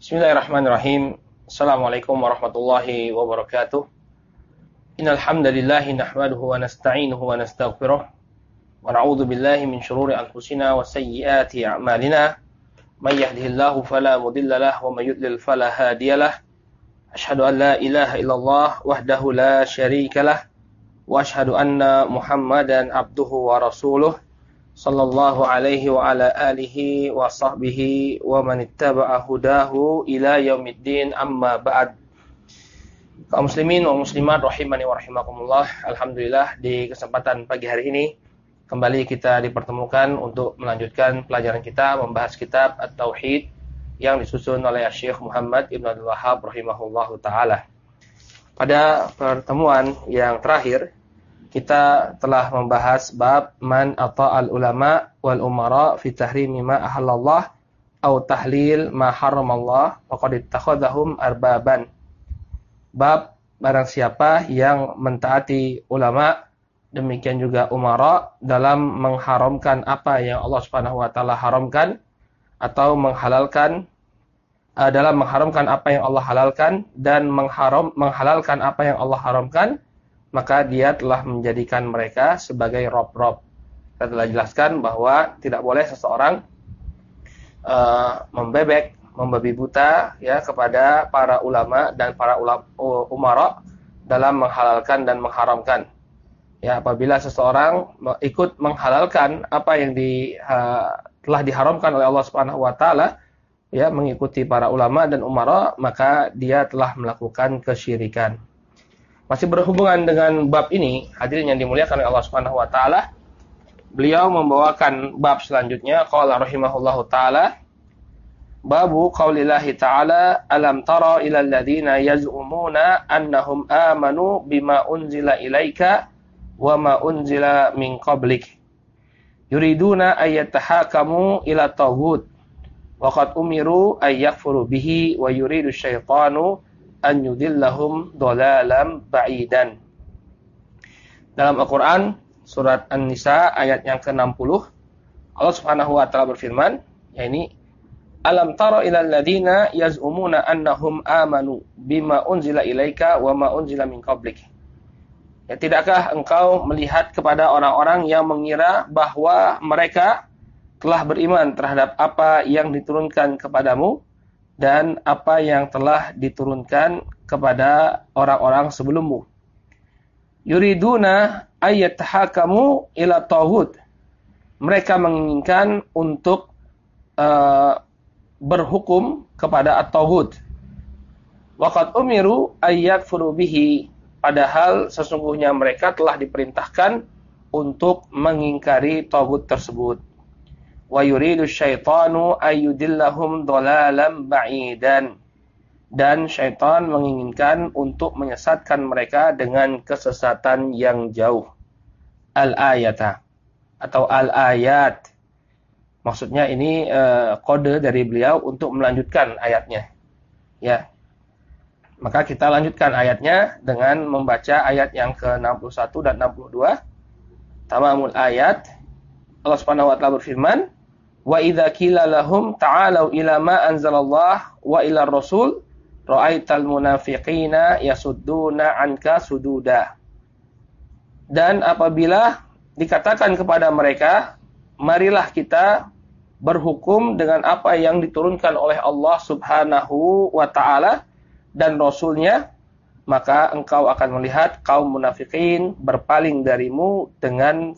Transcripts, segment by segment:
Bismillahirrahmanirrahim. Assalamualaikum warahmatullahi wabarakatuh. Innal hamdalillah nahmaduhu wa nasta'inuhu wa nastaghfiruh wa na'udzu billahi min shururi anfusina wa sayyiati a'malina. May yahdihillahu fala mudilla lahu wa may yudlil fala hadiyalah. Asyhadu an la ilaha illallah wahdahu la syarika lah wa asyhadu anna Muhammadan abduhu wa rasuluh sallallahu alaihi wa ala alihi wa sahbihi wa man ittaba'a hudahu ila yaumiddin, amma ba'd. Kaum muslimin wa muslimat rahimani wa rahimakumullah. Alhamdulillah, di kesempatan pagi hari ini kembali kita dipertemukan untuk melanjutkan pelajaran kita membahas kitab At-Tauhid yang disusun oleh Syekh Muhammad Ibn Abdul Wahhab rahimahullahu taala. Pada pertemuan yang terakhir kita telah membahas bab man ata'al ulama wal umara fi tahrimi ma ahallallah au tahlil ma haramallah faqad ittakhadhahum arbaban. Bab barang siapa yang mentaati ulama, demikian juga umara dalam mengharamkan apa yang Allah Subhanahu wa taala haramkan atau dalam mengharamkan apa yang Allah halalkan dan menghalalkan apa yang Allah haramkan, maka dia telah menjadikan mereka sebagai rob-rob. Kita telah jelaskan bahwa tidak boleh seseorang membabi buta ya kepada para ulama dan para umara dalam menghalalkan dan mengharamkan. Ya, apabila seseorang ikut menghalalkan apa yang telah diharamkan oleh Allah Subhanahu wa taala, ya, mengikuti para ulama dan umara, maka dia telah melakukan kesyirikan. Masih berhubungan dengan bab ini, hadirin yang dimuliakan oleh Allah Subhanahu wa taala, beliau membawakan bab selanjutnya, qala rahimahullahu taala, babu qaulillahi ta'ala, alam tara ilal ladzina yaz'umuna annahum amanu bima unzila ilaika wa ma unzila min qablik yuriduna ayyatahakamu ila taghut wa qad umiru ay yakfuru bihi wa yuridu syaitanu an yudillahum dhalalan ba'idan. Dalam Al-Qur'an surat An-Nisa ayat yang ke-60, Allah Subhanahu wa taala berfirman, yakni alam tara ilal ladzina yaz'umuna annahum amanu bima unzila ilaika wa ma unzila min qablik. Ya, tidakkah engkau melihat kepada orang-orang yang mengira bahwa mereka telah beriman terhadap apa yang diturunkan kepadamu dan apa yang telah diturunkan kepada orang-orang sebelummu. Yuriduna ayyatahakamu ila taghut. Mereka menginginkan untuk berhukum kepada at-taghut. Wa qad umiru ayyakfuru bihi. Padahal sesungguhnya mereka telah diperintahkan untuk mengingkari taghut tersebut. Wa yuridu syaitanu ayyudillahum dhalalan ba'idan. Dan syaitan menginginkan untuk menyesatkan mereka dengan kesesatan yang jauh. Al-ayata atau al-ayat. Maksudnya ini kode dari beliau untuk melanjutkan ayatnya. Ya. Maka kita lanjutkan ayatnya dengan membaca ayat yang ke-61 dan 62. Tamamul ayat. Allah Subhanahu wa taala berfirman, wa idza qila lahum ta'alu ila ma anzalallah wa ila rasul ra'aital munafiqina yasudduna 'anka sududa. Dan apabila dikatakan kepada mereka, marilah kita berhukum dengan apa yang diturunkan oleh Allah Subhanahu wa taala dan rasulnya, maka engkau akan melihat kaum munafikin berpaling darimu dengan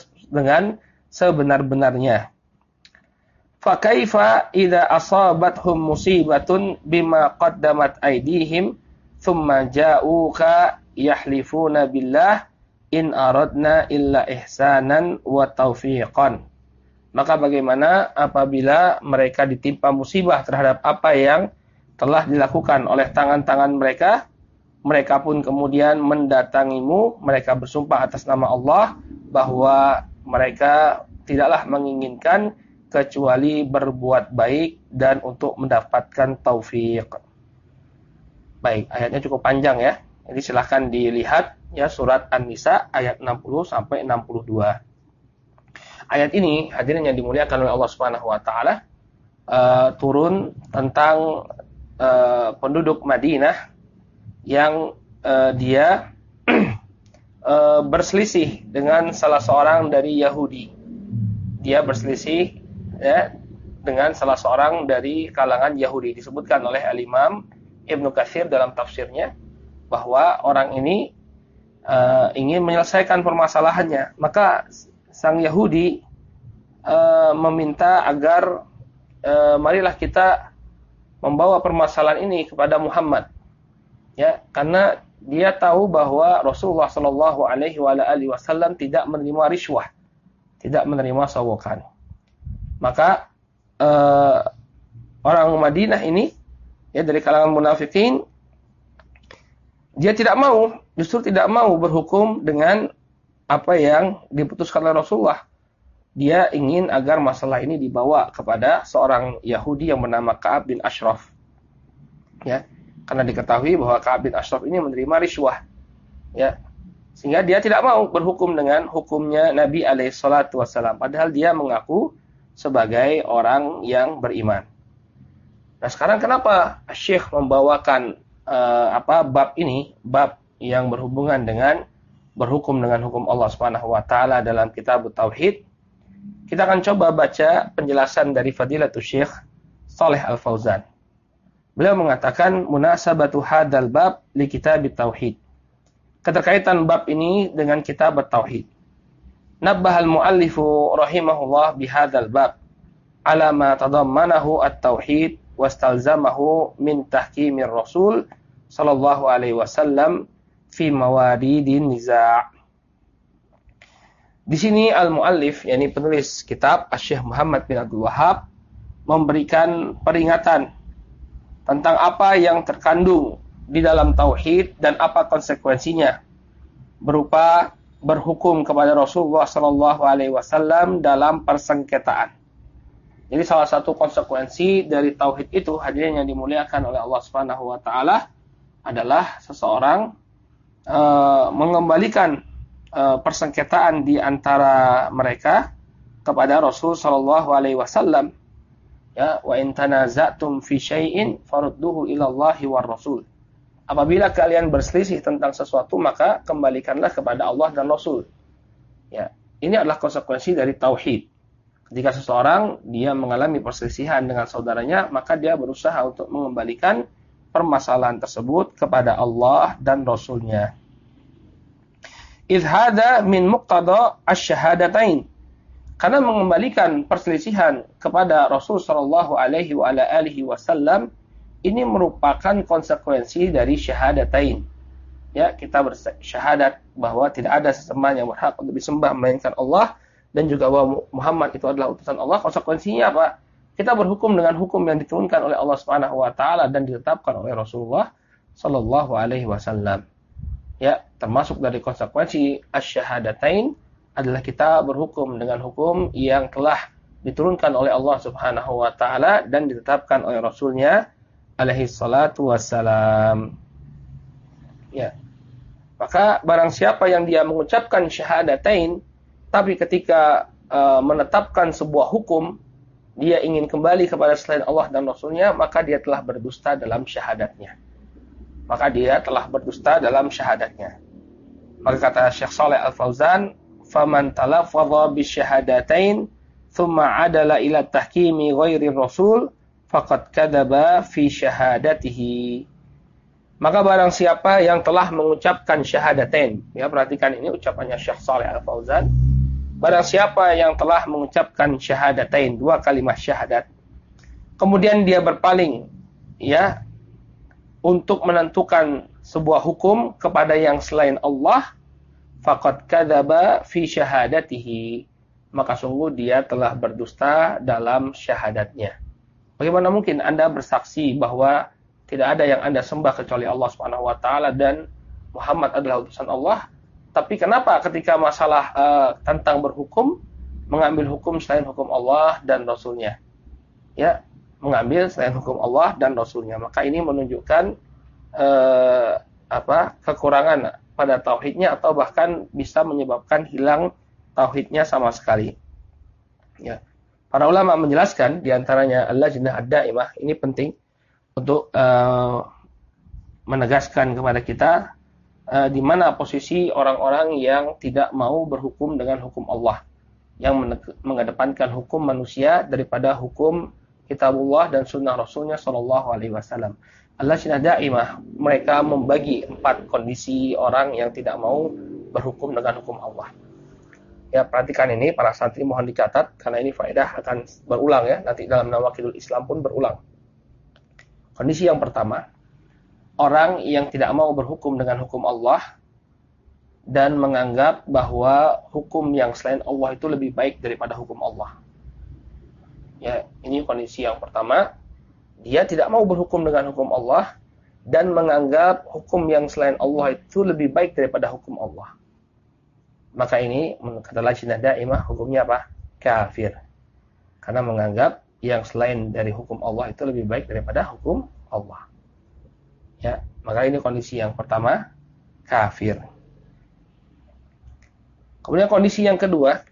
sebenar-benarnya. Fa kaifa idza asabathum musibatun bima qaddamat aydihim thumma ja'uka yahlifuna billah in aradna illa ihsanan wa taufiqan. Maka bagaimana apabila mereka ditimpa musibah terhadap apa yang telah dilakukan oleh tangan-tangan mereka, mereka pun kemudian mendatangimu, mereka bersumpah atas nama Allah bahwa mereka tidaklah menginginkan kecuali berbuat baik dan untuk mendapatkan taufik. Baik, ayatnya cukup panjang ya. Jadi silahkan dilihat ya surat An-Nisa ayat 60 sampai 62. Ayat ini hadirin yang dimuliakan oleh Allah Subhanahu wa taala turun tentang penduduk Madinah yang dia berselisih dengan salah seorang dari Yahudi. Dia berselisih ya dengan salah seorang dari kalangan Yahudi. Disebutkan oleh Al-Imam Ibnu Katsir dalam tafsirnya bahwa orang ini ingin menyelesaikan permasalahannya. Maka sang Yahudi meminta agar marilah kita membawa permasalahan ini kepada Muhammad. Ya, karena dia tahu bahwa Rasulullah Shallallahu Alaihi Wasallam tidak menerima riswah, tidak menerima sawokan. Maka orang Madinah ini, ya dari kalangan munafikin, dia justru tidak mau berhukum dengan apa yang diputuskan oleh Rasulullah. Dia ingin agar masalah ini dibawa kepada seorang Yahudi yang bernama Ka'ab bin Ashraf. Ya, karena diketahui bahwa Ka'ab bin Ashraf ini menerima riswah. Ya, sehingga dia tidak mau berhukum dengan hukumnya Nabi alaihissalatu wassalam. Padahal dia mengaku sebagai orang yang beriman. Nah, sekarang kenapa Syekh membawakan bab ini, bab yang berhubungan dengan berhukum dengan hukum Allah Subhanahu wa taala dalam kitab Tauhid? Kita akan coba baca penjelasan dari Fadilatul Syekh Shalih Al-Fauzan. Beliau mengatakan munasabatu hadzal bab li kitab Tauhid. Keterkaitan bab ini dengan kitab Tauhid. Nabbahal muallifu rahimahullah bihadzal bab ala ma tadammanahu at-tauhid wastalzamahu min tahkimir Rasul sallallahu alaihi wasallam fi mawaridin niza'. Di sini al-muallif, yakni penulis kitab Asy-Syaikh Muhammad bin Abdul Wahhab, memberikan peringatan tentang apa yang terkandung di dalam tauhid dan apa konsekuensinya berupa berhukum kepada Rasulullah sallallahu alaihi wasallam dalam persengketaan. Jadi salah satu konsekuensi dari tauhid itu, hadirin yang dimuliakan oleh Allah Subhanahu wa taala, adalah seseorang mengembalikan persengketaan di antara mereka kepada Rasul sallallahu alaihi wasallam. Ya, wa in tanaza'tum fi syai'in farudduhu ila Allahi war Rasul. Apabila kalian berselisih tentang sesuatu, maka kembalikanlah kepada Allah dan Rasul. Ya, ini adalah konsekuensi dari tauhid. Ketika seseorang dia mengalami perselisihan dengan saudaranya, maka dia berusaha untuk mengembalikan permasalahan tersebut kepada Allah dan Rasulnya. Idh hada min muqtada asy-syahadatain. Karena mengembalikan perselisihan kepada Rasul sallallahu alaihi wa ala alihi wasallam ini merupakan konsekuensi dari syahadatain. Ya, kita bersyahadat bahwa tidak ada sesembahan yang berhak untuk disembah melainkan Allah dan juga bahwa Muhammad itu adalah utusan Allah. Konsekuensinya apa? Kita berhukum dengan hukum yang diturunkan oleh Allah Subhanahu wa taala dan ditetapkan oleh Rasulullah sallallahu alaihi wasallam. Ya, termasuk dari konsekuensi asy-syahadatain adalah kita berhukum dengan hukum yang telah diturunkan oleh Allah Subhanahu wa taala dan ditetapkan oleh Rasulnya alaihi salatu wassalam. Ya. Maka barang siapa yang dia mengucapkan syahadatain tapi ketika menetapkan sebuah hukum dia ingin kembali kepada selain Allah dan Rasulnya, maka dia telah berdusta dalam syahadatnya. Maka kata Syekh Shalih Al-Fauzan, faman talaffadha bisyahadatain thumma adala ila tahkimi ghairi rasul faqad kadzaba fi syahadatihi. Maka barang siapa yang telah mengucapkan syahadatain, ya perhatikan ini ucapannya Syekh Shalih Al-Fauzan, barang siapa yang telah mengucapkan syahadatain, dua kalimat syahadat, kemudian dia berpaling ya untuk menentukan sebuah hukum kepada yang selain Allah, faqad kadzaba fi syahadatihi, maka sungguh dia telah berdusta dalam syahadatnya. Bagaimana mungkin Anda bersaksi bahwa tidak ada yang Anda sembah kecuali Allah Subhanahu wa taala dan Muhammad adalah utusan Allah, tapi kenapa ketika masalah tentang berhukum mengambil hukum selain hukum Allah dan Rasulnya? Ya, mengambil selain hukum Allah dan Rasulnya. Maka ini menunjukkan kekurangan pada tauhidnya atau bahkan bisa menyebabkan hilang tauhidnya sama sekali. Ya. Para ulama menjelaskan diantaranya Al-Lajnah Ad-Daimah, ini penting. untuk menegaskan kepada kita di mana posisi orang-orang yang tidak mau berhukum dengan hukum Allah, yang mengedepankan hukum manusia daripada hukum kitabullah dan sunnah Rasulnya Shallallahu Alaihi Wasallam. Al-Lajnah Daimah mereka membagi 4 kondisi orang yang tidak mau berhukum dengan hukum Allah. Ya, perhatikan ini para santri, mohon dicatat karena ini faedah akan berulang ya, nanti dalam Nawaqidul Islam pun berulang. Kondisi yang pertama, orang yang tidak mau berhukum dengan hukum Allah dan menganggap bahwa hukum yang selain Allah itu lebih baik daripada hukum Allah. Ya, ini kondisi yang pertama. Dia tidak mau berhukum dengan hukum Allah dan menganggap hukum yang selain Allah itu lebih baik daripada hukum Allah. Maka ini kata Lajnah Daimah hukumnya apa? Kafir. Karena menganggap yang selain dari hukum Allah itu lebih baik daripada hukum Allah. Ya, maka ini kondisi yang pertama, kafir. Kemudian kondisi yang kedua,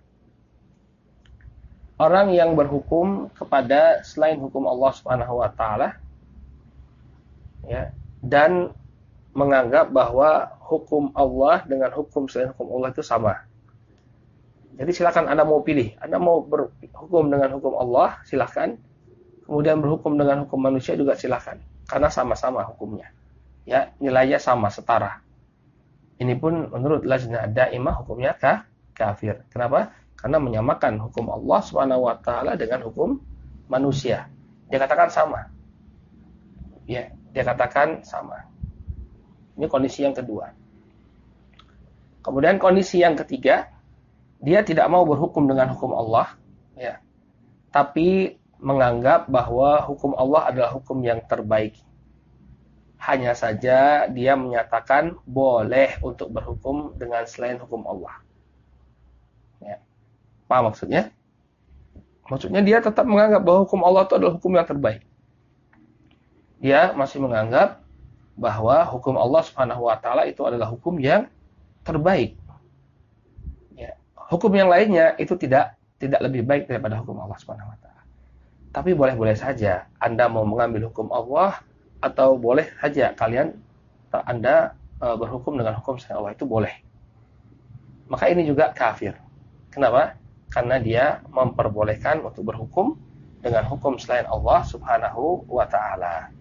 orang yang berhukum kepada selain hukum Allah Subhanahu wa taala ya, dan menganggap bahwa hukum Allah dengan hukum selain hukum Allah itu sama. Jadi silakan Anda mau pilih, Anda mau berhukum dengan hukum Allah, silakan. Kemudian berhukum dengan hukum manusia juga silakan, karena sama-sama hukumnya. Ya, nilainya sama, setara. Ini pun menurut Lajnah Daimah hukumnya kafir. Kenapa? Karena menyamakan hukum Allah Subhanahu wa taala dengan hukum manusia. Dia katakan sama. Ya, dia katakan sama. Ini kondisi yang kedua. Kemudian kondisi yang ketiga, dia tidak mau berhukum dengan hukum Allah, ya. Tapi menganggap bahwa hukum Allah adalah hukum yang terbaik. Hanya saja dia menyatakan boleh untuk berhukum dengan selain hukum Allah. Ya. Apa maksudnya? Maksudnya dia tetap menganggap bahwa hukum Allah itu adalah hukum yang terbaik. Dia masih menganggap bahwa hukum Allah Subhanahu wa taala itu adalah hukum yang terbaik. Ya. Hukum yang lainnya itu tidak lebih baik daripada hukum Allah Subhanahu wa taala. Tapi boleh-boleh saja Anda mau mengambil hukum Allah, atau boleh saja Anda berhukum dengan hukum selain Allah, itu boleh. Maka ini juga kafir. Kenapa? Karena dia memperbolehkan untuk berhukum dengan hukum selain Allah Subhanahu wa taala.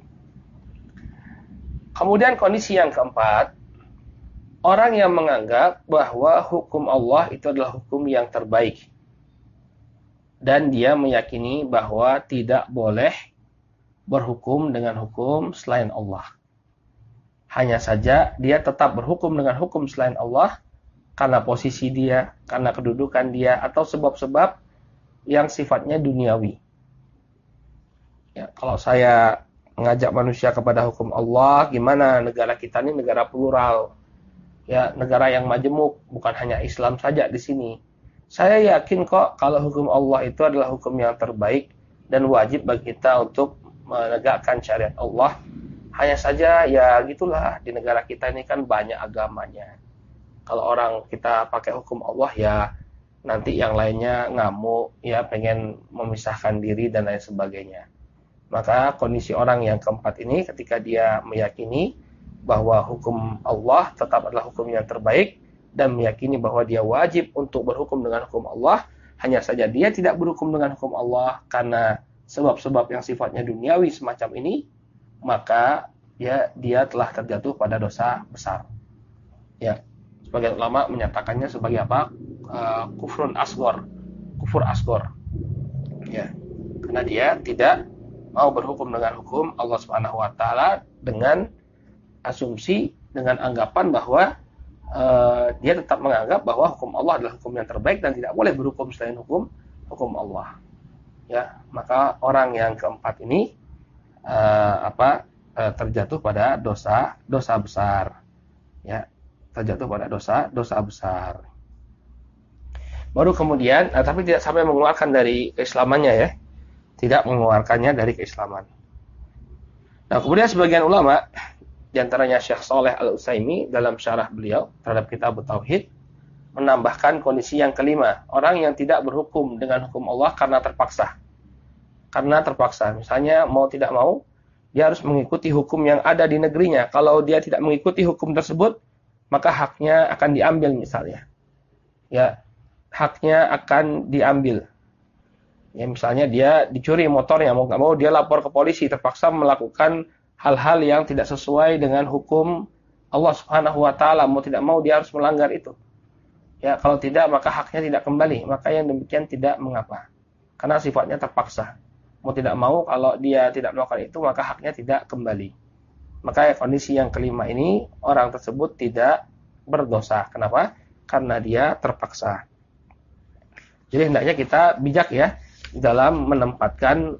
Kemudian kondisi yang keempat, orang yang menganggap bahwa hukum Allah itu adalah hukum yang terbaik. Dan dia meyakini bahwa tidak boleh berhukum dengan hukum selain Allah. Hanya saja dia tetap berhukum dengan hukum selain Allah karena posisi dia, karena kedudukan dia, atau sebab-sebab yang sifatnya duniawi. Ya, kalau saya mengajak manusia kepada hukum Allah, gimana negara kita ini negara plural, ya, negara yang majemuk, bukan hanya Islam saja di sini. Saya yakin kok kalau hukum Allah itu adalah hukum yang terbaik dan wajib bagi kita untuk menegakkan syariat Allah. Hanya saja ya gitulah, di negara kita ini kan banyak agamanya. Kalau orang kita pakai hukum Allah ya nanti yang lainnya ngamuk, ya pengen memisahkan diri dan lain sebagainya. Maka kondisi orang yang keempat ini ketika dia meyakini bahwa hukum Allah tetap adalah hukum yang terbaik dan meyakini bahwa dia wajib untuk berhukum dengan hukum Allah, hanya saja dia tidak berhukum dengan hukum Allah karena sebab-sebab yang sifatnya duniawi semacam ini, maka ya dia telah terjatuh pada dosa besar. Ya, sebagian ulama menyatakannya sebagai apa? Kufrun asgor, kufur asgor. Ya, karena dia tidak mau berhukum dengan hukum Allah Subhanahu wa taala dengan asumsi, dengan anggapan bahwa dia tetap menganggap bahwa hukum Allah adalah hukum yang terbaik dan tidak boleh berhukum selain hukum Allah. Ya, maka orang yang keempat ini terjatuh pada dosa besar. Ya, terjatuh pada dosa besar. Baru kemudian, tapi tidak sampai mengeluarkan dari keislamannya ya, tidak mengeluarkannya dari keislaman. Nah, kemudian sebagian ulama, di antaranya Syekh Shalih Al-Utsaimin dalam syarah beliau terhadap kitab Tauhid, menambahkan kondisi yang kelima, orang yang tidak berhukum dengan hukum Allah karena terpaksa. Misalnya mau tidak mau dia harus mengikuti hukum yang ada di negerinya. Kalau dia tidak mengikuti hukum tersebut, maka haknya akan diambil misalnya. Ya, haknya akan diambil. Ya, misalnya dia dicuri motornya, mau nggak mau dia lapor ke polisi, terpaksa melakukan hal-hal yang tidak sesuai dengan hukum Allah Subhanahu wa taala, mau tidak mau dia harus melanggar itu. Ya, kalau tidak maka haknya tidak kembali. Maka yang demikian tidak mengapa. Karena sifatnya terpaksa. Mau tidak mau kalau dia tidak melakukan itu maka haknya tidak kembali. Maka kondisi yang kelima ini orang tersebut tidak berdosa. Kenapa? Karena dia terpaksa. Jadi hendaknya kita bijak ya dalam menempatkan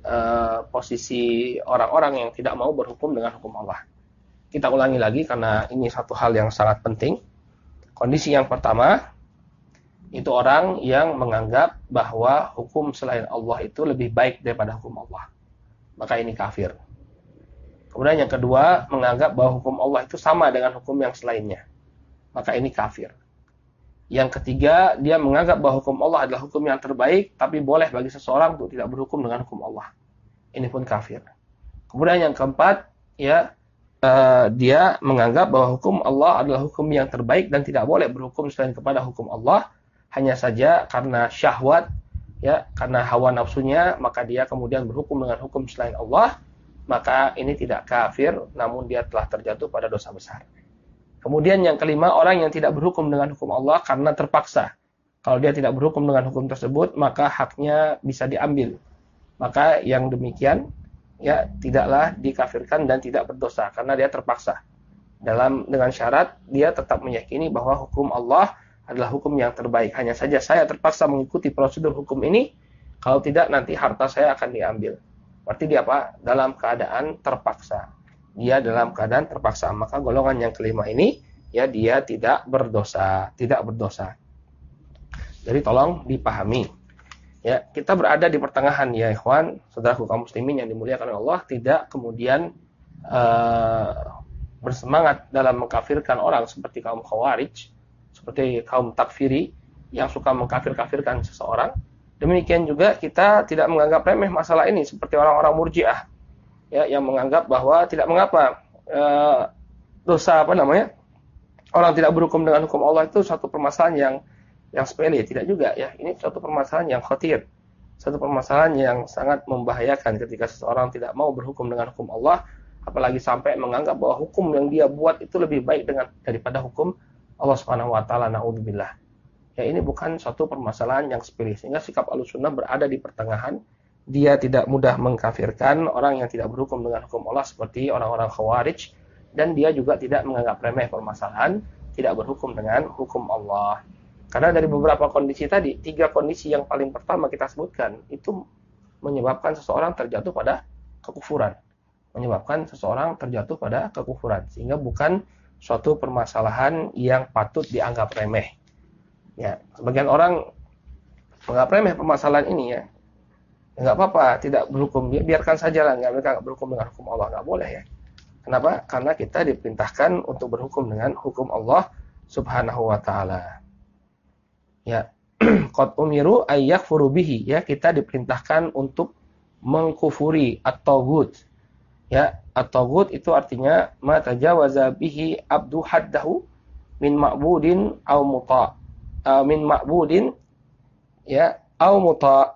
posisi orang-orang yang tidak mau berhukum dengan hukum Allah. Kita ulangi lagi karena ini satu hal yang sangat penting. Kondisi yang pertama itu orang yang menganggap bahwa hukum selain Allah itu lebih baik daripada hukum Allah. Maka ini kafir. Kemudian yang kedua, menganggap bahwa hukum Allah itu sama dengan hukum yang selainnya. Maka ini kafir. Yang ketiga, dia menganggap bahwa hukum Allah adalah hukum yang terbaik, tapi boleh bagi seseorang untuk tidak berhukum dengan hukum Allah. Ini pun kafir. Kemudian yang keempat, ya dia menganggap bahwa hukum Allah adalah hukum yang terbaik dan tidak boleh berhukum selain kepada hukum Allah. Hanya saja karena syahwat, ya, karena hawa nafsunya, maka dia kemudian berhukum dengan hukum selain Allah, maka ini tidak kafir, namun dia telah terjatuh pada dosa besar. Kemudian yang kelima, orang yang tidak berhukum dengan hukum Allah karena terpaksa. Kalau dia tidak berhukum dengan hukum tersebut, maka haknya bisa diambil. Maka yang demikian, ya, tidaklah dikafirkan dan tidak berdosa, karena dia terpaksa. Dengan syarat, dia tetap meyakini bahwa hukum Allah adalah hukum yang terbaik. Hanya saja saya terpaksa mengikuti prosedur hukum ini, kalau tidak nanti harta saya akan diambil. Berarti dia apa? Dalam keadaan terpaksa. Dia dalam keadaan terpaksa. Maka golongan yang kelima ini, ya dia tidak berdosa. Tidak berdosa. Jadi tolong dipahami. Ya, kita berada di pertengahan ya ikhwan, saudaraku kaum muslimin yang dimuliakan oleh Allah, tidak kemudian bersemangat dalam mengkafirkan orang seperti kaum Khawarij, seperti kaum takfiri yang suka mengkafir-kafirkan seseorang. Demikian juga kita tidak menganggap remeh masalah ini seperti orang-orang Murji'ah, ya, yang menganggap bahwa tidak mengapa dosa orang tidak berhukum dengan hukum Allah itu satu permasalahan yang sepele. Tidak juga ya, ini satu permasalahan yang khatir, satu permasalahan yang sangat membahayakan ketika seseorang tidak mau berhukum dengan hukum Allah, apalagi sampai menganggap bahwa hukum yang dia buat itu lebih baik daripada hukum Allah Subhanahu wa taala. Naudzubillah. Ya, ini bukan suatu permasalahan yang sepele, sehingga sikap Ahlussunnah berada di pertengahan. Dia tidak mudah mengkafirkan orang yang tidak berhukum dengan hukum Allah seperti orang-orang Khawarij, dan dia juga tidak menganggap remeh permasalahan tidak berhukum dengan hukum Allah. Karena dari beberapa kondisi tadi, 3 kondisi yang paling pertama kita sebutkan itu menyebabkan seseorang terjatuh pada kekufuran. Sehingga bukan suatu permasalahan yang patut dianggap remeh. Ya, sebagian orang menganggap remeh permasalahan ini ya. Enggak apa-apa, tidak berhukum, biarkan sajalah, mereka enggak berhukum dengan hukum Allah, enggak boleh ya. Kenapa? Karena kita diperintahkan untuk berhukum dengan hukum Allah Subhanahu wa taala. Ya, qad umiru ayyakfuru bihi, ya, kita diperintahkan untuk mengkufuri at-taghut. Ya, at-taghut itu artinya ma tajawaza bihi abdu haddahu min ma'budin aw muta. Min ma'budin, ya, aw muta.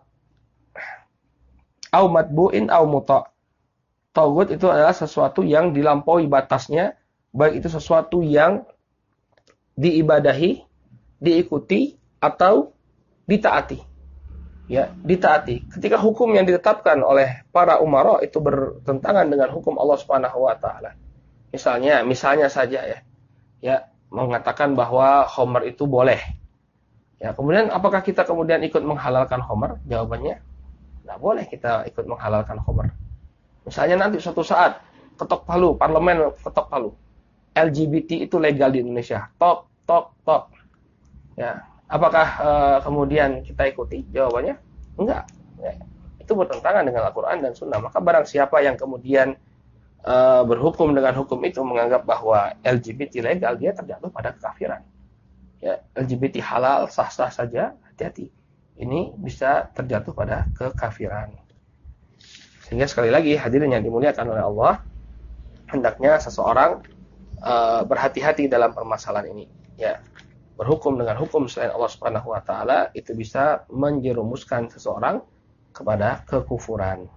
Aw matbu'in aw muta. Taghut itu adalah sesuatu yang dilampaui batasnya, baik itu sesuatu yang diibadahi, diikuti atau ditaati. Ya, ditaati. Ketika hukum yang ditetapkan oleh para umara itu bertentangan dengan hukum Allah Subhanahu wa taala. Misalnya saja ya, mengatakan bahwa khamr itu boleh. Ya, kemudian apakah kita kemudian ikut menghalalkan khamr? Jawabannya, tidak boleh kita ikut menghalalkan khamr. Misalnya nanti suatu saat ketok palu, parlemen ketok palu. LGBT itu legal di Indonesia. Tok. Ya, apakah kemudian kita ikuti? Jawabannya enggak. Ya, itu bertentangan dengan Al-Quran dan Sunnah. Maka barang siapa yang kemudian berhukum dengan hukum itu, menganggap bahwa LGBT legal, dia terjatuh pada kekafiran. Ya, LGBT halal sah-sah saja, hati-hati. Ini bisa terjatuh pada kekafiran. Sehingga sekali lagi hadirin yang dimuliakan oleh Allah, hendaknya seseorang berhati-hati dalam permasalahan ini. Ya, berhukum dengan hukum selain Allah Subhanahu wa taala itu bisa menjerumuskan seseorang kepada kekufuran.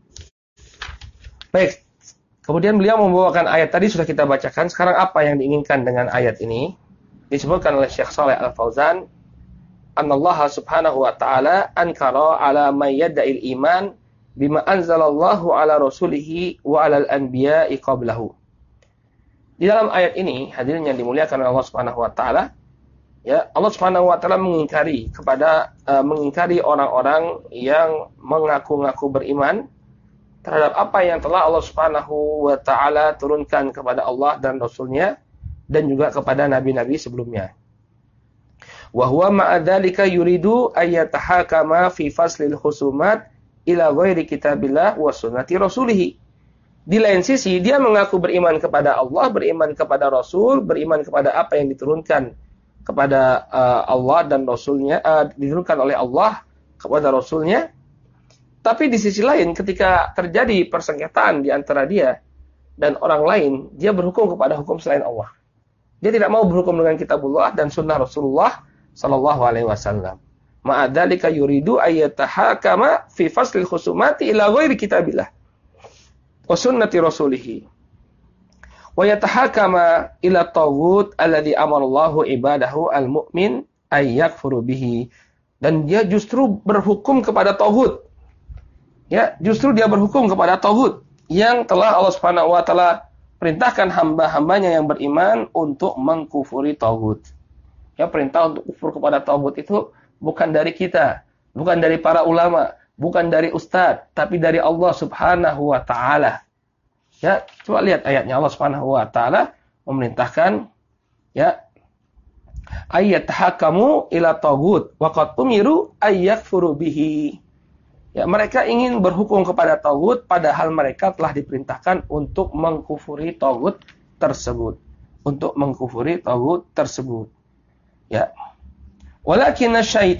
Baik, kemudian beliau membawakan ayat tadi sudah kita bacakan. Sekarang apa yang diinginkan dengan ayat ini? Disebutkan oleh Syekh Shalih Al-Fauzan, "Anallaha subhanahu wa ta'ala ankara ala may yadda'il iman bima anzalallahu ala rasulihi wa alal anbiya'i qablahu." Di dalam ayat ini, hadirin yang dimuliakan oleh Allah Subhanahu wa taala, ya, Allah Subhanahu wa taala mengingkari orang-orang yang mengaku-ngaku beriman terhadap apa yang telah Allah Subhanahu wa taala turunkan kepada Allah dan Rasul-Nya dan juga kepada nabi-nabi sebelumnya. Wa huwa ma'a dzalika yuridu ayyatahakama fi faslil khusumat ila ghairi kitabillah wa sunnati rasulih. Di lain sisi dia mengaku beriman kepada Allah, beriman kepada Rasul, beriman kepada apa yang diturunkan kepada Allah dan Rasul-Nya, diturunkan oleh Allah kepada Rasul-Nya. Tapi di sisi lain ketika terjadi persengketaan di antara dia dan orang lain, dia berhukum kepada hukum selain Allah. Dia tidak mau berhukum dengan kitabullah dan sunnah Rasulullah sallallahu alaihi wasallam. Ma'adzalika yuridu ayyatahakama fi faslil khusumati ila ghairi kitabillah wa sunnati rasulih. Wa yatahakama ila taghut alladhi amara Allahu ibadahu al-mu'min ay yakfuru bihi. Dan dia justru berhukum kepada taghut. Ya, justru dia berhukum kepada taghut yang telah Allah Subhanahu wa taala perintahkan hamba-hambanya yang beriman untuk mengkufuri taghut. Ya, perintah untuk kufur kepada taghut itu bukan dari kita, bukan dari para ulama, bukan dari ustadz, tapi dari Allah Subhanahu wa taala. Ya, coba lihat ayatnya. Allah Subhanahu wa taala memerintahkan, ya, ayyatahakamu ila taghut wa qad umiru ayyakfuru bihi. Ya, mereka ingin berhukum kepada taghut padahal mereka telah diperintahkan untuk mengkufuri taghut tersebut. Untuk mengkufuri taghut tersebut. Ya. Walakinna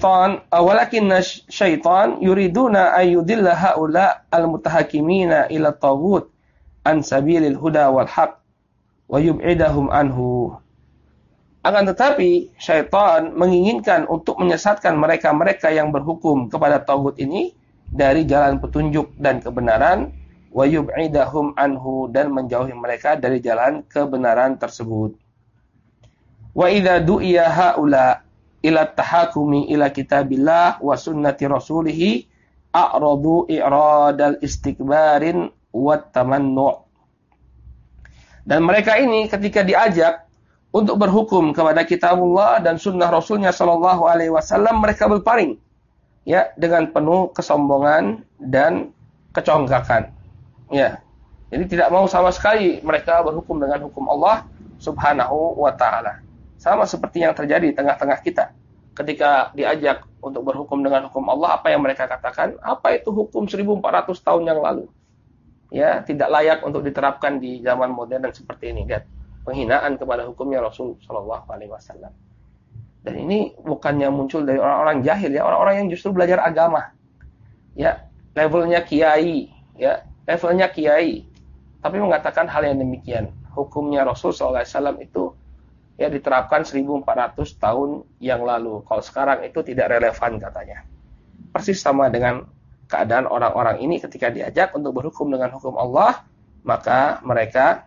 syaitan yuriduna ayyudilla haula al-mutahakimina ila taghut an sabilil huda wal haq wa yub'idahum anhu. Akan tetapi syaitan menginginkan untuk menyesatkan mereka-mereka yang berhukum kepada taghut ini dari jalan petunjuk dan kebenaran, wa yub'idahum anhu, dan menjauhi mereka dari jalan kebenaran tersebut. Wa idza du'iya haula ila tahakumi ila kitabillah wa sunnati rasulih a'radu i'radal istikbarin wa tamannu'. Dan mereka ini ketika diajak untuk berhukum kepada kitabullah dan sunnah Rasulnya sallallahu alaihi wasallam, mereka berpaling, ya, dengan penuh kesombongan dan kecongkakan. Ya. Jadi tidak mau sama sekali mereka berhukum dengan hukum Allah Subhanahu wa taala. Sama seperti yang terjadi di tengah-tengah kita. Ketika diajak untuk berhukum dengan hukum Allah, apa yang mereka katakan? Apa itu hukum 1400 tahun yang lalu? Ya, tidak layak untuk diterapkan di zaman modern seperti ini. Lihat, penghinaan kepada hukumnya Rasul sallallahu alaihi wasallam. Dan ini bukannya muncul dari orang-orang jahil, ya, orang-orang yang justru belajar agama. Ya, levelnya kiai, ya, levelnya kiai. Tapi mengatakan hal yang demikian. Hukumnya Rasul sallallahu alaihi wasallam itu, ya, diterapkan 1400 tahun yang lalu. Kalau sekarang itu tidak relevan katanya. Persis sama dengan keadaan orang-orang ini ketika diajak untuk berhukum dengan hukum Allah, maka mereka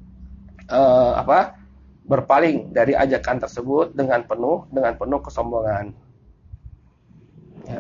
berpaling dari ajakan tersebut dengan penuh kesombongan. Ya.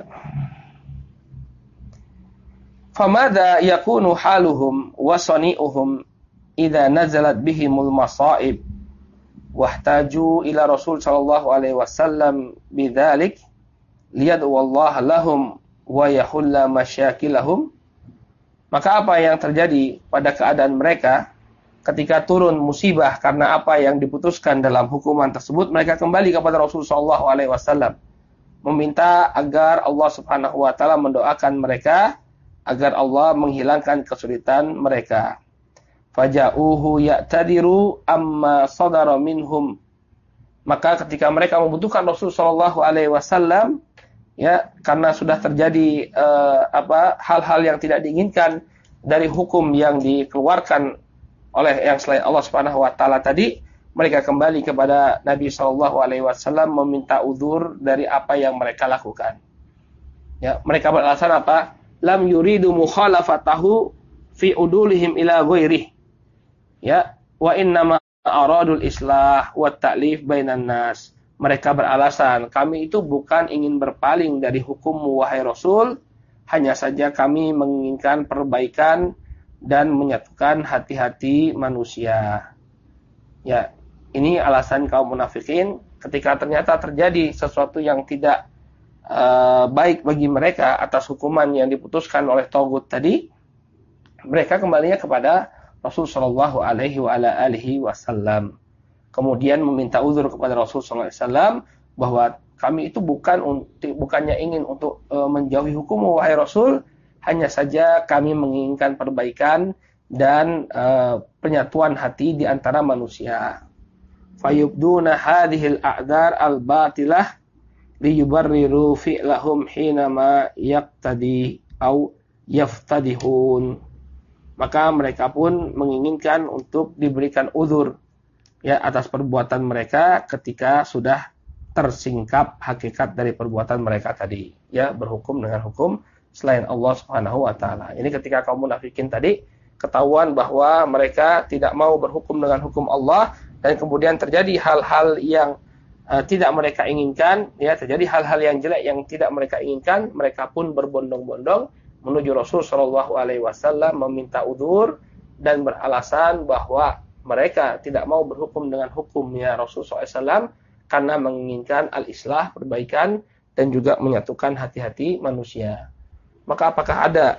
Famadza yakunu haluhum wa sani'uhum idza nazalat bihimul masaib wahtaju ila Rasul sallallahu alaihi wasallam bidzalik liyad'u Allah lahum wa yahulla masyakilahum. Maka apa yang terjadi pada keadaan mereka ketika turun musibah karena apa yang diputuskan dalam hukuman tersebut? Mereka kembali kepada Rasul sallallahu alaihi wasallam meminta agar Allah Subhanahu wa taala mendoakan mereka agar Allah menghilangkan kesulitan mereka. Faja'uhu ya'tadiru amma sadara minhum. Maka ketika mereka membutuhkan Rasul sallallahu alaihi wasallam, ya, karena sudah terjadi hal-hal yang tidak diinginkan dari hukum yang dikeluarkan oleh yang selain Allah Subhanahu wa taala tadi, mereka kembali kepada Nabi sallallahu alaihi wasallam meminta uzur dari apa yang mereka lakukan. Ya, mereka beralasan apa? Lam yuridu mukhalafatahu fi udulihim ila ghairihi. Ya, wa innama aradul islah wa ta'lif bainan nas. Mereka beralasan, kami itu bukan ingin berpaling dari hukum wahai Rasul, hanya saja kami menginginkan perbaikan dan menyatukan hati-hati manusia. Ya, ini alasan kaum munafikin ketika ternyata terjadi sesuatu yang tidak baik bagi mereka atas hukuman yang diputuskan oleh Tagut tadi, mereka kembalinya kepada Rasul sallallahu alaihi wasallam. Kemudian meminta uzur kepada Rasul sallallahu alaihi wasallam bahwa kami itu bukannya ingin untuk menjauhi hukum wahai Rasul, hanya saja kami menginginkan perbaikan dan penyatuan hati di antara manusia. Fayubduna hadhil a'dzar al-batilah liyubarriru fi'lahum hinama yaqtadi au yaftadihun. Maka mereka pun menginginkan untuk diberikan uzur ya atas perbuatan mereka ketika sudah tersingkap hakikat dari perbuatan mereka tadi, ya, berhukum dengan hukum selain Allah Subhanahu wa taala. Ini ketika kaum munafikin tadi ketahuan bahwa mereka tidak mau berhukum dengan hukum Allah dan kemudian terjadi hal-hal yang tidak mereka inginkan, ya, terjadi hal-hal yang jelek yang tidak mereka inginkan, mereka pun berbondong-bondong menuju Rasul sallallahu alaihi wasallam meminta uzur dan beralasan bahwa mereka tidak mau berhukum dengan hukumnya Rasul sallallahu alaihi wasallam karena menginginkan al-islah, perbaikan dan juga menyatukan hati-hati manusia. Maka apakah ada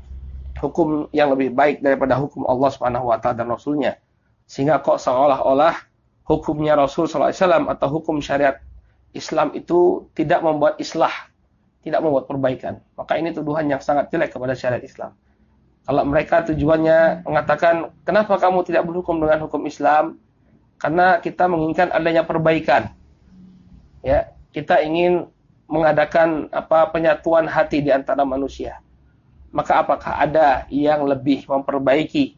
hukum yang lebih baik daripada hukum Allah Subhanahu wa taala dan Rasulnya? Sehingga kok seolah-olah hukumnya Rasul sallallahu alaihi wasallam atau hukum syariat Islam itu tidak membuat islah, tidak membuat perbaikan. Maka ini tuduhan yang sangat jelek kepada syariat Islam. Kalau mereka tujuannya mengatakan, kenapa kamu tidak berhukum dengan hukum Islam? Karena kita menginginkan adanya perbaikan. Ya, kita ingin mengadakan penyatuan hati di antara manusia. Maka apakah ada yang lebih memperbaiki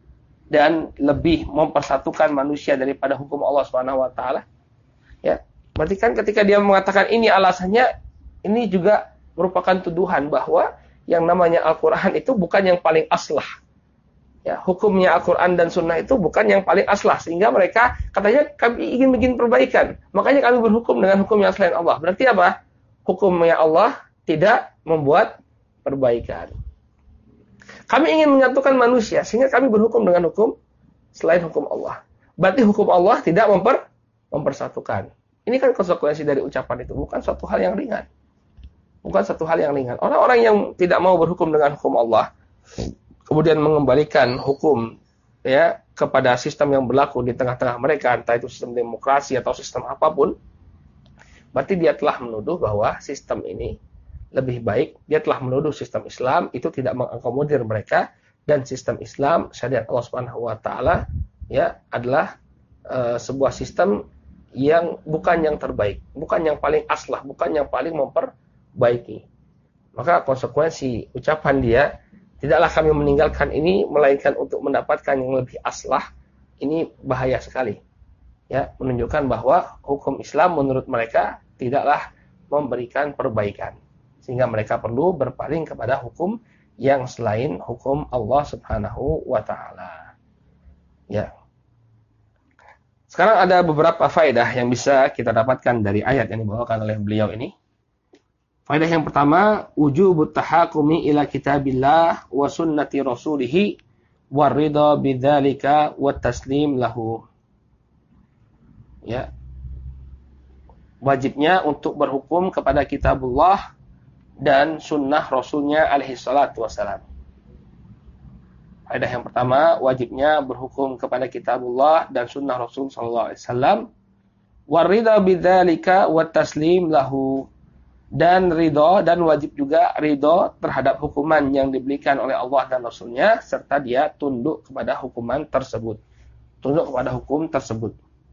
dan lebih mempersatukan manusia daripada hukum Allah Subhanahu wa taala? Ya, berarti kan ketika dia mengatakan ini alasannya, ini juga merupakan tuduhan bahwa yang namanya Al-Qur'an itu bukan yang paling aslah. Ya, hukumnya Al-Quran dan Sunnah itu bukan yang paling aslah. Sehingga mereka katanya kami ingin bikin perbaikan. Makanya kami berhukum dengan hukum yang selain Allah. Berarti apa? Hukumnya Allah tidak membuat perbaikan. Kami ingin menyatukan manusia. Sehingga kami berhukum dengan hukum selain hukum Allah. Berarti hukum Allah tidak mempersatukan. Ini kan konsekuensi dari ucapan itu. Bukan suatu hal yang ringan. Bukan satu hal yang ringan. Orang-orang yang tidak mau berhukum dengan hukum Allah, kemudian mengembalikan hukum ya kepada sistem yang berlaku di tengah-tengah mereka, entah itu sistem demokrasi atau sistem apapun, berarti dia telah menuduh bahwa sistem ini lebih baik. Dia telah menuduh sistem Islam itu tidak mengakomodir mereka, dan sistem Islam syariat Allah Subhanahu wa taala ya adalah sebuah sistem yang bukan yang terbaik, bukan yang paling aslah, bukan yang paling memperbaiki. Maka konsekuensi ucapan dia, tidaklah kami meninggalkan ini melainkan untuk mendapatkan yang lebih aslah, ini bahaya sekali. Ya, menunjukkan bahwa hukum Islam menurut mereka tidaklah memberikan perbaikan. Sehingga mereka perlu berpaling kepada hukum yang selain hukum Allah Subhanahu wa taala. Ya. Sekarang ada beberapa faedah yang bisa kita dapatkan dari ayat yang dibawakan oleh beliau ini. Faedah yang pertama, wujubut tahakumi ila kitabillah wa sunnati rasulih wa ridha bidzalika wa taslim lahu. Ya. Wajibnya untuk berhukum kepada kitabullah dan sunnah rasulnya alaihi salatu wassalam. Faedah yang pertama, wajibnya berhukum kepada kitabullah dan sunnah Rasul sallallahu alaihi wasallam, wa ridha bidzalika wa taslim lahu. Dan ridho, dan wajib juga ridho terhadap hukuman yang diberikan oleh Allah dan Rasulnya, serta dia tunduk kepada hukuman tersebut. Tunduk kepada hukum tersebut.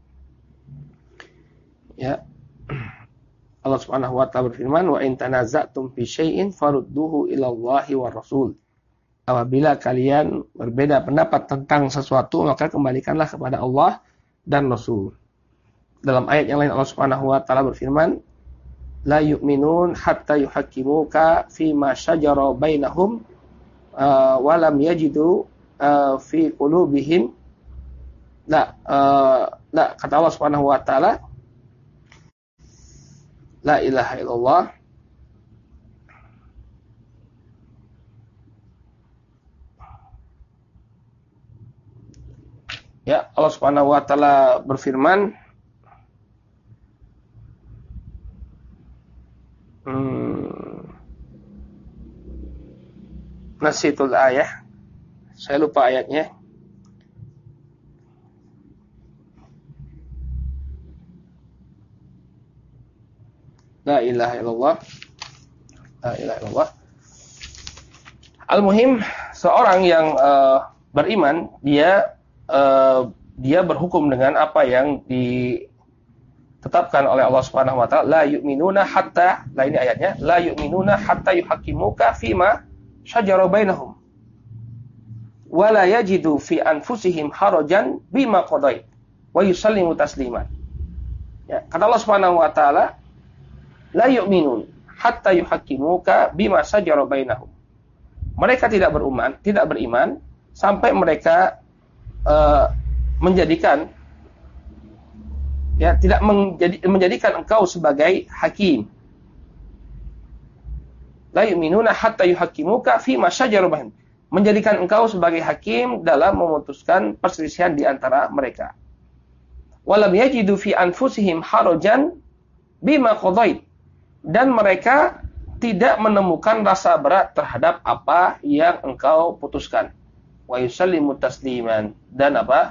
Ya. Allah Subhanahu wa taala berfirman, "Wa in tanaza'tum fi syai'in farudduhu ila Allahi war Rasul." apabila kalian berbeda pendapat tentang sesuatu, maka kembalikanlah kepada Allah dan Rasul. Dalam ayat yang lain Allah Subhanahu wa taala berfirman, la yu'minun hatta yuhaqqimuka fima syajara bainahum wa lam yajidu fi qulubihim kata Allah Subhanahu wa taala, la ilaha illallah, ya, Allah Subhanahu wa taala berfirman, nasitul ayah, saya lupa ayatnya. La ilaha illallah, la ilaha illallah. Al-muhim, seorang yang beriman, dia berhukum dengan apa yang ditetapkan oleh Allah Subhanahu wa taala. La yu'minuna hatta, lah ini ayatnya, la yu'minuna hatta yuhaqqimuka fima syajara bainahum wa la yajidu fi anfusihim harajan bima qadait wa yusallimu tasliman. Ya, kata Allah Subhanahu wa taala, la yu'minun hatta yuhaqqimuka bima syajara bainahum. Mereka tidak beriman sampai mereka menjadikan engkau sebagai hakim. La yu'minuna hatta yuhaqqimuka fima syajara bainahum. Menjadikan engkau sebagai hakim dalam memutuskan perselisihan di antara mereka. Walam yajidu fi anfusihim harajan bima qadait. Dan mereka tidak menemukan rasa berat terhadap apa yang engkau putuskan. Wa yusallimu tasliman, dan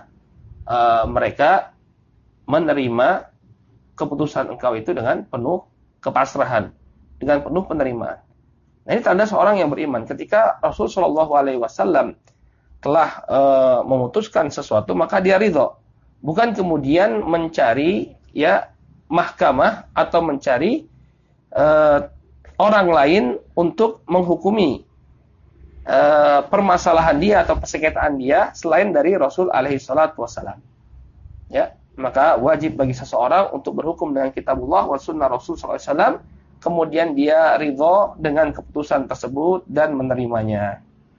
mereka menerima keputusan engkau itu dengan penuh kepasrahan, dengan penuh penerimaan. Nah, ini tanda seorang yang beriman. Ketika Rasulullah SAW telah memutuskan sesuatu, maka dia ridho. Bukan kemudian mencari mahkamah atau mencari orang lain untuk menghukumi permasalahan dia atau persengketaan dia selain dari Rasul alaihi salatu wassalam. Ya, maka wajib bagi seseorang untuk berhukum dengan kitabullah wa sunnah Rasul sallallahu alaihi wasallam, kemudian dia ridho dengan keputusan tersebut dan menerimanya.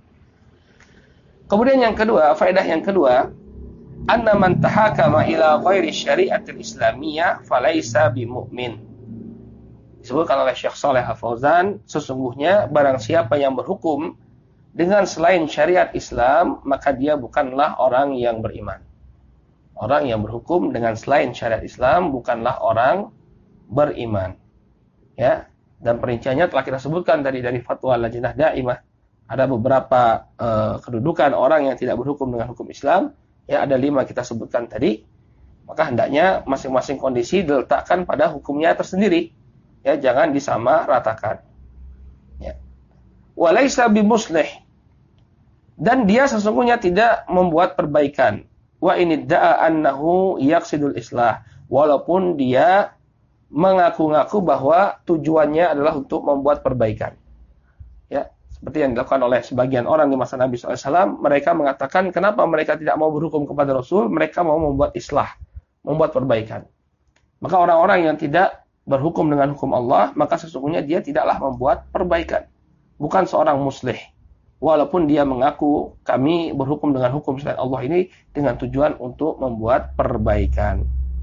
Kemudian yang kedua, faedah yang kedua, anna man tahakama ila ghairi syari'atil islamiyah falaysa bimu'min. Disebutkan oleh Syekh Shalih Al-Fauzan, sesungguhnya barang siapa yang berhukum dengan selain syariat Islam, maka dia bukanlah orang yang beriman. Orang yang berhukum dengan selain syariat Islam bukanlah orang beriman. Ya, dan perinciannya telah kita sebutkan dari fatwa Lajnah Daimah. Ada beberapa kedudukan orang yang tidak berhukum dengan hukum Islam. Ya, ada 5 kita sebutkan tadi. Maka hendaknya masing-masing kondisi diletakkan pada hukumnya tersendiri. Ya, jangan disamaratakan. Ya. Walaysa bimuslih, dan dia sesungguhnya tidak membuat perbaikan. Wa inidda'a annahu yaqsidul islah, walaupun dia mengaku-ngaku bahwa tujuannya adalah untuk membuat perbaikan. Ya, seperti yang dilakukan oleh sebagian orang di masa Nabi SAW, mereka mengatakan kenapa mereka tidak mau berhukum kepada Rasul, mereka mau membuat islah, membuat perbaikan. Maka orang-orang yang tidak berhukum dengan hukum Allah, maka sesungguhnya dia tidaklah membuat perbaikan. Bukan seorang muslih. Walaupun dia mengaku kami berhukum dengan hukum selain Allah ini dengan tujuan untuk membuat perbaikan.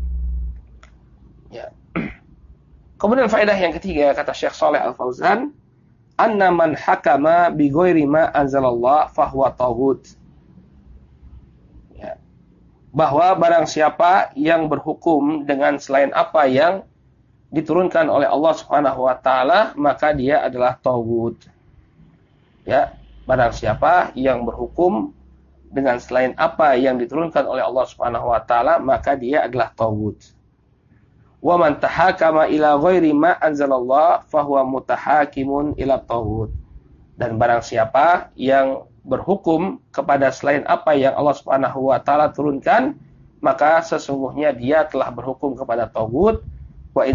Ya. Kemudian faedah yang ketiga, kata Syekh Shalih Al-Fauzan, anna man hakama bi ghairi ma anzalallah fahuwa taghut. Ya. Bahwa barang siapa yang berhukum dengan selain apa yang diturunkan oleh Allah Subhanahu wa taala, maka dia adalah taghut. Ya, barang siapa yang berhukum dengan selain apa yang diturunkan oleh Allah Subhanahu wa taala, maka dia adalah taghut. Wa man tahakama ila ghairi ma anzalallah fahuwa mutahakimun ila taghut. Dan barang siapa yang berhukum kepada selain apa yang Allah Subhanahu wa taala turunkan, maka sesungguhnya dia telah berhukum kepada taghut. Wa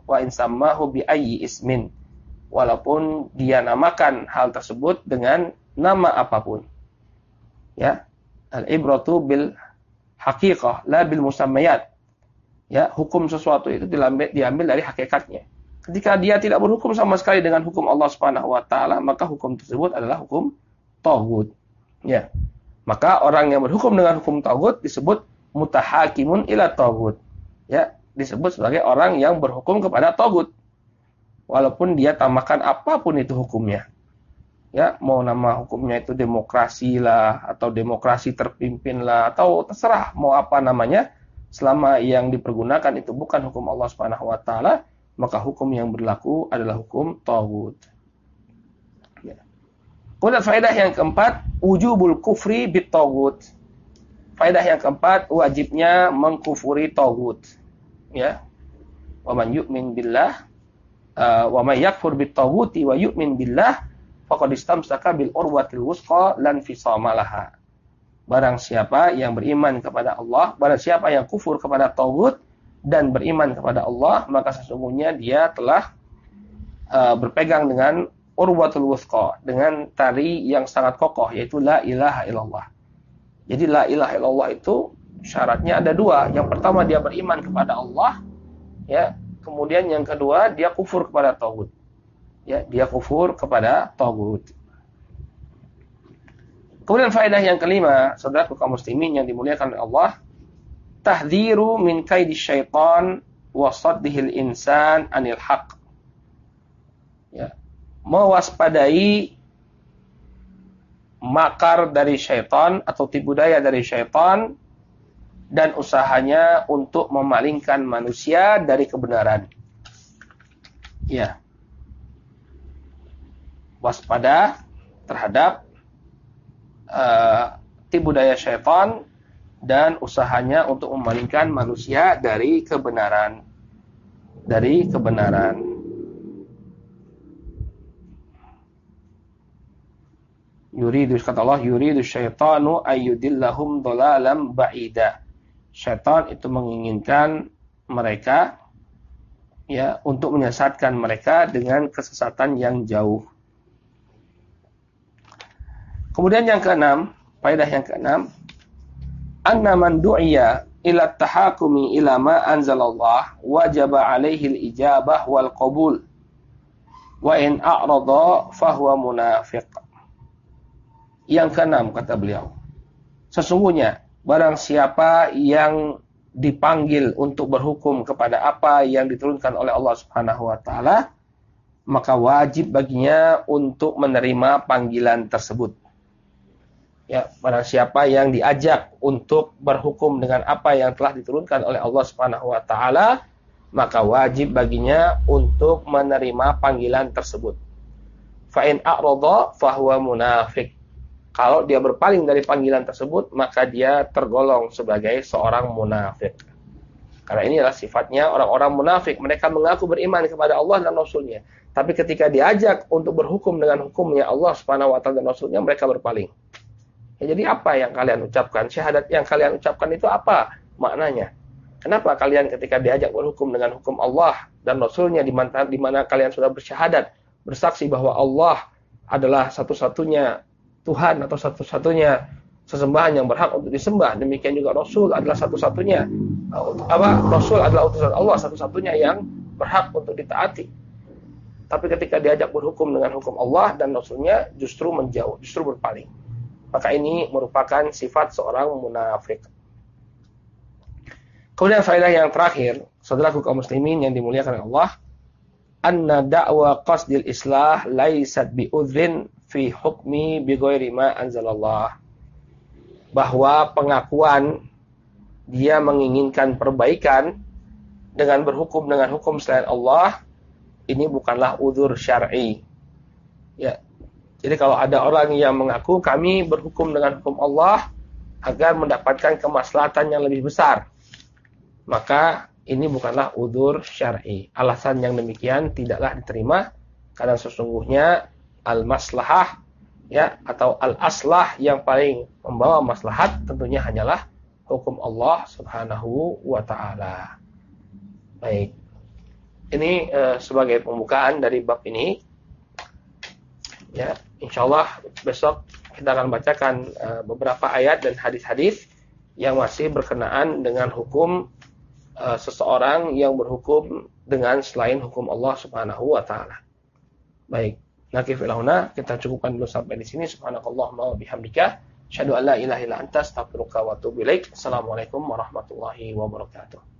insammahu bi ayyi ismin, walaupun dia namakan hal tersebut dengan nama apapun. Ya, al-ibratu bil haqiqah la bil musammayat. Ya, hukum sesuatu itu diambil dari hakikatnya. Ketika dia tidak berhukum sama sekali dengan hukum Allah Subhanahu wa taala, maka hukum tersebut adalah hukum taghut. Ya. Maka orang yang berhukum dengan hukum taghut disebut mutahakimun ila taghut. Ya, disebut sebagai orang yang berhukum kepada taghut. Walaupun dia tambahkan apapun itu hukumnya. Ya, mau nama hukumnya itu demokrasi lah, atau demokrasi terpimpin lah, atau terserah mau apa namanya, selama yang dipergunakan itu bukan hukum Allah Subhanahu wa taala, maka hukum yang berlaku adalah hukum taghut. Ya. Kemudian faedah yang keempat, wujubul kufri bit taghut. Faedah yang keempat, wajibnya mengkufuri taghut. Ya. Wa man yu'min billah wa may yakfur bit taghuti wa yu'min billah faqad istamsaka bil urwatil wusqa lan fisama laha. Barang siapa yang beriman kepada Allah, barang siapa yang kufur kepada taghut dan beriman kepada Allah, maka sesungguhnya dia telah berpegang dengan urwatul wusqa, dengan tali yang sangat kokoh, yaitu la ilaha illallah. Jadi la ilaha illallah itu syaratnya ada dua. Yang pertama dia beriman kepada Allah, ya. Kemudian yang kedua dia kufur kepada taghut. Ya, dia kufur kepada taghut. Kemudian faedah yang kelima, saudaraku kaum muslimin yang dimuliakan oleh Allah, tahdhiru min kaidi syaitan wa saddihil insan anil haq. Ya, mewaspadai makar dari syaitan atau tipu daya dari syaitan dan usahanya untuk memalingkan manusia dari kebenaran. Ya. Waspada terhadap tipu daya syaitan dan usahanya untuk memalingkan manusia dari kebenaran. Dari kebenaran. Yuridu, kata Allah, yuridu syaitanu ayyudillahum dhalalan ba'ida. Syaitan itu menginginkan mereka, ya, untuk menyesatkan mereka dengan kesesatan yang jauh. Kemudian yang keenam, faedah yang keenam, anna man du'iya ila tahakumi ila ma anzalallah wajaba alaihi al-ijabah wal qabul wa in a'rada fahuwa munafiq. Yang keenam, kata beliau, sesungguhnya barang siapa yang dipanggil untuk berhukum kepada apa yang diturunkan oleh Allah Subhanahu wa taala, maka wajib baginya untuk menerima panggilan tersebut. Ya, barang siapa yang diajak untuk berhukum dengan apa yang telah diturunkan oleh Allah Subhanahu wa taala, maka wajib baginya untuk menerima panggilan tersebut. Fa in a'rada fahuwa munafiq. Kalau dia berpaling dari panggilan tersebut, maka dia tergolong sebagai seorang munafik. Karena ini adalah sifatnya orang-orang munafik. Mereka mengaku beriman kepada Allah dan Rasulnya. Tapi ketika diajak untuk berhukum dengan hukumnya Allah Subhanahu wa taala dan Rasulnya, mereka berpaling. Ya, jadi apa yang kalian ucapkan? Syahadat yang kalian ucapkan itu apa maknanya? Kenapa kalian ketika diajak berhukum dengan hukum Allah dan Rasulnya, di mana kalian sudah bersyahadat, bersaksi bahwa Allah adalah satu-satunya Tuhan atau satu-satunya sesembahan yang berhak untuk disembah, demikian juga Rasul adalah satu-satunya Rasul adalah utusan Allah, satu-satunya yang berhak untuk ditaati. Tapi ketika diajak berhukum dengan hukum Allah dan Rasulnya, justru menjauh, justru berpaling. Maka ini merupakan sifat seorang munafik. Kemudian faedah yang terakhir, saudaraku kaum muslimin yang dimuliakan oleh Allah, anna da'wa qasdil islah laisat bi'udhin fi hukmi bi ghairi ma anzalallah. Bahwa pengakuan dia menginginkan perbaikan dengan berhukum dengan hukum selain Allah, ini bukanlah udzur syar'i. Ya. Jadi kalau ada orang yang mengaku kami berhukum dengan hukum Allah agar mendapatkan kemaslahatan yang lebih besar, maka ini bukanlah udzur syar'i. Alasan yang demikian tidaklah diterima, karena sesungguhnya al-maslahah, ya, atau al-aslah yang paling membawa maslahat tentunya hanyalah hukum Allah Subhanahu wa taala. Baik. Ini sebagai pembukaan dari bab ini. Ya, insyaallah besok kita akan bacakan beberapa ayat dan hadis-hadis yang masih berkenaan dengan hukum seseorang yang berhukum dengan selain hukum Allah Subhanahu wa taala. Baik, nakif ilahuna, kita cukupkan dulu sampai di sini. Subhanakallahumma wa bihamdika, asyhadu an la ilaha illa anta, astaghfiruka wa atubu ilaik. Assalamualaikum warahmatullahi wabarakatuh.